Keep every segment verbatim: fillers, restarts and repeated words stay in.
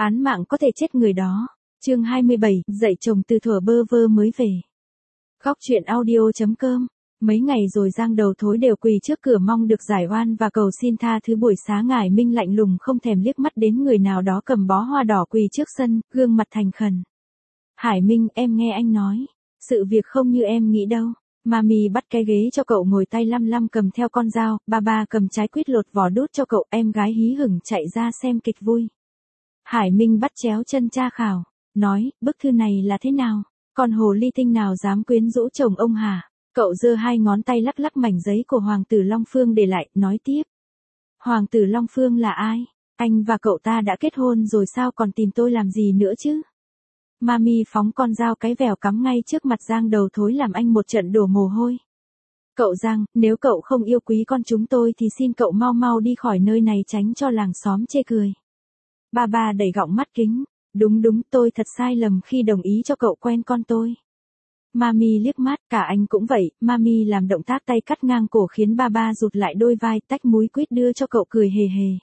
Án mạng có thể chết người đó. Chương hai mươi bảy, dạy chồng từ thuở bơ vơ mới về. Góc truyện audio chấm com. Mấy ngày rồi Giang Đầu Thối đều quỳ trước cửa mong được giải oan và cầu xin tha thứ. Buổi sáng Ngải Minh lạnh lùng không thèm liếc mắt đến người nào đó cầm bó hoa đỏ quỳ trước sân, gương mặt thành khẩn. Hải Minh, em nghe anh nói. Sự việc không như em nghĩ đâu. Mami bắt cái ghế cho cậu ngồi, tay lăm lăm cầm theo con dao, ba ba cầm trái quýt lột vỏ đút cho cậu, em gái hí hửng chạy ra xem kịch vui. Hải Minh bắt chéo chân tra khảo, nói, bức thư này là thế nào? Con hồ ly tinh nào dám quyến rũ chồng ông hả? Cậu giơ hai ngón tay lắc lắc mảnh giấy của Hoàng tử Long Phương để lại, nói tiếp. Hoàng tử Long Phương là ai? Anh và cậu ta đã kết hôn rồi sao còn tìm tôi làm gì nữa chứ? Mami phóng con dao cái vèo cắm ngay trước mặt Giang Đầu Thối làm anh một trận đổ mồ hôi. Cậu Giang, nếu cậu không yêu quý con chúng tôi thì xin cậu mau mau đi khỏi nơi này tránh cho làng xóm chê cười. Ba ba đẩy gọng mắt kính. Đúng đúng, tôi thật sai lầm khi đồng ý cho cậu quen con tôi. Mami liếc mắt, cả anh cũng vậy. Mami làm động tác tay cắt ngang cổ khiến ba ba rụt lại đôi vai, tách múi quýt đưa cho cậu cười hề hề.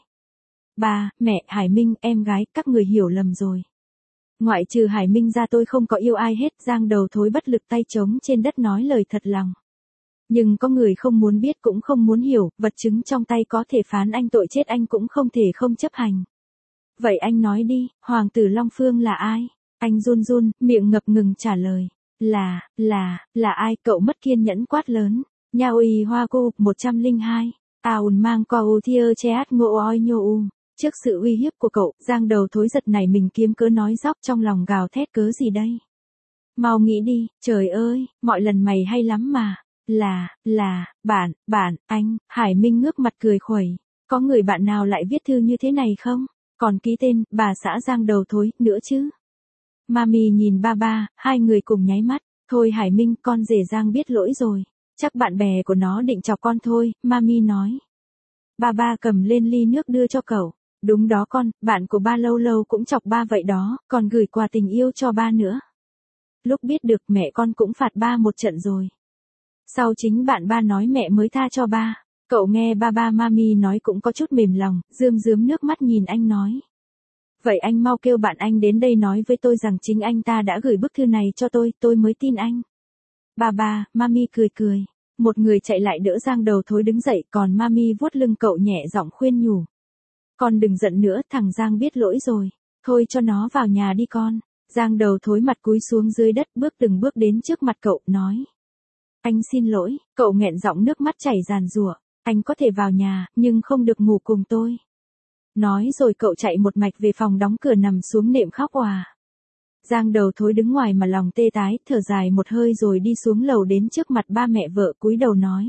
Ba, mẹ, Hải Minh, em gái, các người hiểu lầm rồi. Ngoại trừ Hải Minh ra tôi không có yêu ai hết. Giang Đầu Thối bất lực tay trống trên đất nói lời thật lòng. Nhưng có người không muốn biết cũng không muốn hiểu, vật chứng trong tay có thể phán anh tội chết anh cũng không thể không chấp hành. Vậy anh nói đi, Hoàng tử Long Phương là ai? Anh run run, miệng ngập ngừng trả lời. Là, là, là ai? Cậu mất kiên nhẫn quát lớn. Nha uy hoa cô, một trăm lẻ hai. Aun mang qua u thiơ che át ngộ oi nhô u. Trước sự uy hiếp của cậu, Giang Đầu Thối giật nảy mình kiếm cớ nói dóc trong lòng gào thét cớ gì đây? Mau nghĩ đi, trời ơi, mọi lần mày hay lắm mà. Là, là, bạn, bạn, anh, Hải Minh ngước mặt cười khuẩy. Có người bạn nào lại viết thư như thế này không? Còn ký tên, bà xã Giang Đầu Thối, nữa chứ. Mami nhìn ba ba, hai người cùng nháy mắt. Thôi Hải Minh, con rể Giang biết lỗi rồi. Chắc bạn bè của nó định chọc con thôi, Mami nói. Ba ba cầm lên ly nước đưa cho cậu. Đúng đó con, bạn của ba lâu lâu cũng chọc ba vậy đó, còn gửi quà tình yêu cho ba nữa. Lúc biết được mẹ con cũng phạt ba một trận rồi. Sau chính bạn ba nói mẹ mới tha cho ba. Cậu nghe ba ba Mami nói cũng có chút mềm lòng, rơm rớm nước mắt nhìn anh nói. Vậy anh mau kêu bạn anh đến đây nói với tôi rằng chính anh ta đã gửi bức thư này cho tôi, tôi mới tin anh. Ba ba, Mami cười cười. Một người chạy lại đỡ Giang Đầu Thối đứng dậy, còn Mami vuốt lưng cậu nhẹ giọng khuyên nhủ. Con đừng giận nữa, thằng Giang biết lỗi rồi. Thôi cho nó vào nhà đi con. Giang Đầu Thối mặt cúi xuống dưới đất, bước từng bước đến trước mặt cậu, nói. Anh xin lỗi, cậu nghẹn giọng nước mắt chảy ràn rụa. Anh có thể vào nhà, nhưng không được ngủ cùng tôi. Nói rồi cậu chạy một mạch về phòng đóng cửa nằm xuống nệm khóc òa. Giang Đầu Thối đứng ngoài mà lòng tê tái, thở dài một hơi rồi đi xuống lầu đến trước mặt ba mẹ vợ cúi đầu nói.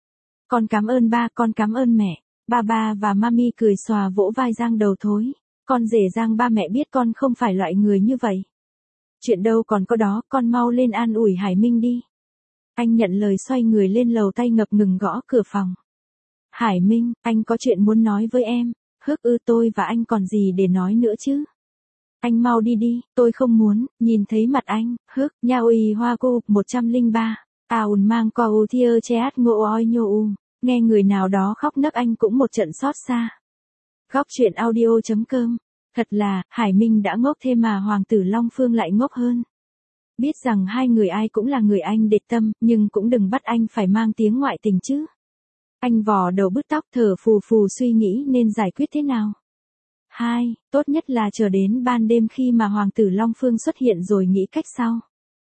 Con cảm ơn ba, con cảm ơn mẹ. Ba ba và Mami cười xòa vỗ vai Giang Đầu Thối. Con rể Giang, ba mẹ biết con không phải loại người như vậy. Chuyện đâu còn có đó, con mau lên an ủi Hải Minh đi. Anh nhận lời xoay người lên lầu, tay ngập ngừng gõ cửa phòng. Hải Minh, anh có chuyện muốn nói với em. Hức ư, tôi và anh còn gì để nói nữa chứ? Anh mau đi đi, tôi không muốn nhìn thấy mặt anh. Hức, nha uy hoa cô, một trăm lẻ ba. Aun mang qua u thiơ che át ngộ oi nhô u. Nghe người nào đó khóc nấc anh cũng một trận xót xa. Góc truyện audio chấm com. Thật là, Hải Minh đã ngốc thêm mà Hoàng tử Long Phương lại ngốc hơn. Biết rằng hai người ai cũng là người anh đệt tâm, nhưng cũng đừng bắt anh phải mang tiếng ngoại tình chứ. Anh vò đầu bứt tóc, thở phù phù suy nghĩ nên giải quyết thế nào. Hai, tốt nhất là chờ đến ban đêm khi mà Hoàng tử Long Phương xuất hiện rồi nghĩ cách sau.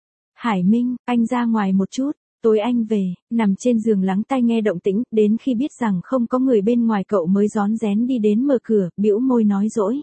Hải Minh, anh ra ngoài một chút. Tối anh về, nằm trên giường lắng tai nghe động tĩnh, đến khi biết rằng không có người bên ngoài cậu mới rón rén đi đến mở cửa, bĩu môi nói dỗi.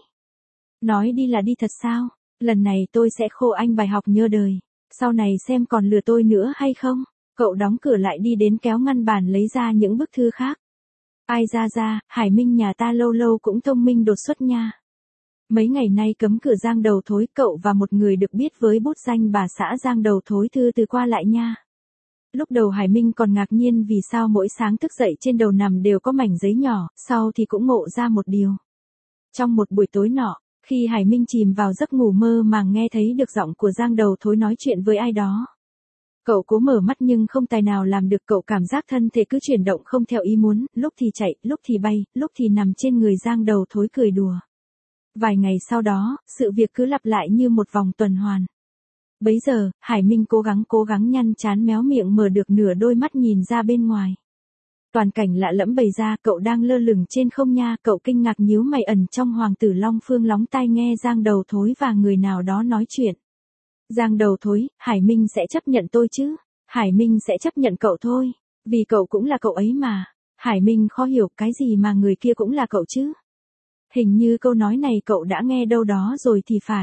Nói đi là đi thật sao? Lần này tôi sẽ khô anh bài học nhớ đời. Sau này xem còn lừa tôi nữa hay không? Cậu đóng cửa lại đi đến kéo ngăn bàn lấy ra những bức thư khác. Ai ra ra, Hải Minh nhà ta lâu lâu cũng thông minh đột xuất nha. Mấy ngày nay cấm cửa Giang Đầu Thối, cậu và một người được biết với bút danh bà xã Giang Đầu Thối thư từ qua lại nha. Lúc đầu Hải Minh còn ngạc nhiên vì sao mỗi sáng thức dậy trên đầu nằm đều có mảnh giấy nhỏ, sau thì cũng ngộ ra một điều. Trong một buổi tối nọ, khi Hải Minh chìm vào giấc ngủ mơ màng nghe thấy được giọng của Giang Đầu Thối nói chuyện với ai đó. Cậu cố mở mắt nhưng không tài nào làm được, cậu cảm giác thân thể cứ chuyển động không theo ý muốn, lúc thì chạy, lúc thì bay, lúc thì nằm trên người Giang Đầu Thối cười đùa. Vài ngày sau đó, sự việc cứ lặp lại như một vòng tuần hoàn. Bấy giờ, Hải Minh cố gắng cố gắng nhăn trán méo miệng mở được nửa đôi mắt nhìn ra bên ngoài. Toàn cảnh lạ lẫm bày ra, cậu đang lơ lửng trên không nha, cậu kinh ngạc nhíu mày ẩn trong Hoàng tử Long Phương lóng tai nghe Giang Đầu Thối và người nào đó nói chuyện. Giang Đầu Thối, Hải Minh sẽ chấp nhận tôi chứ? Hải Minh sẽ chấp nhận cậu thôi, vì cậu cũng là cậu ấy mà. Hải Minh khó hiểu cái gì mà người kia cũng là cậu chứ? Hình như câu nói này cậu đã nghe đâu đó rồi thì phải.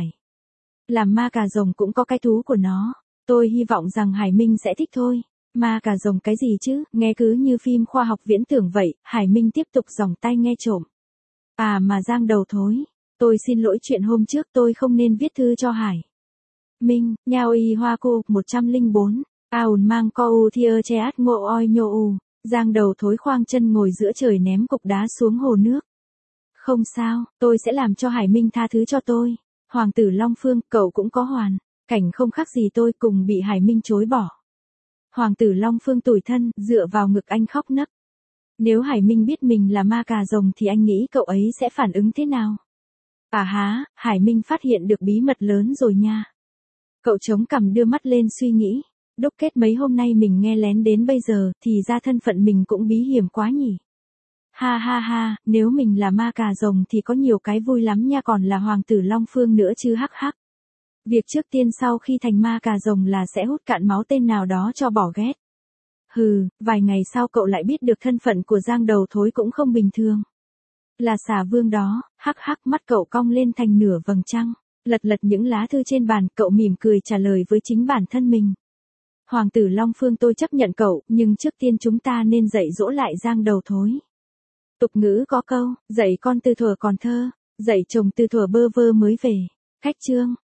Làm ma cà rồng cũng có cái thú của nó, tôi hy vọng rằng Hải Minh sẽ thích thôi. Ma cà rồng cái gì chứ, nghe cứ như phim khoa học viễn tưởng vậy. Hải Minh tiếp tục giòng tay nghe trộm. À mà Giang Đầu Thối, tôi xin lỗi chuyện hôm trước tôi không nên viết thư cho Hải Minh. Nhao y hoa cô, một trăm lẻ bốn. Aun mang co u thiơ che át ngộ oi nhô u. Giang Đầu Thối khoang chân ngồi giữa trời ném cục đá xuống hồ nước. Không sao, tôi sẽ làm cho Hải Minh tha thứ cho tôi. Hoàng tử Long Phương, cậu cũng có hoàn cảnh không khác gì tôi, cùng bị Hải Minh chối bỏ. Hoàng tử Long Phương tủi thân, dựa vào ngực anh khóc nấc. Nếu Hải Minh biết mình là ma cà rồng thì anh nghĩ cậu ấy sẽ phản ứng thế nào? À há, Hải Minh phát hiện được bí mật lớn rồi nha. Cậu chống cằm đưa mắt lên suy nghĩ. Đúc kết mấy hôm nay mình nghe lén đến bây giờ, thì ra thân phận mình cũng bí hiểm quá nhỉ. Ha ha ha, nếu mình là ma cà rồng thì có nhiều cái vui lắm nha, còn là Hoàng tử Long Phương nữa chứ hắc hắc. Việc trước tiên sau khi thành ma cà rồng là sẽ hút cạn máu tên nào đó cho bỏ ghét. Hừ, vài ngày sau cậu lại biết được thân phận của Giang Đầu Thối cũng không bình thường. Là xà vương đó, hắc hắc, mắt cậu cong lên thành nửa vầng trăng. Lật lật những lá thư trên bàn, cậu mỉm cười trả lời với chính bản thân mình. Hoàng tử Long Phương, tôi chấp nhận cậu, nhưng trước tiên chúng ta nên dạy dỗ lại Giang Đầu Thối. Tục ngữ có câu, dạy con từ thuở còn thơ, dạy chồng từ thuở bơ vơ mới về. Khách chương.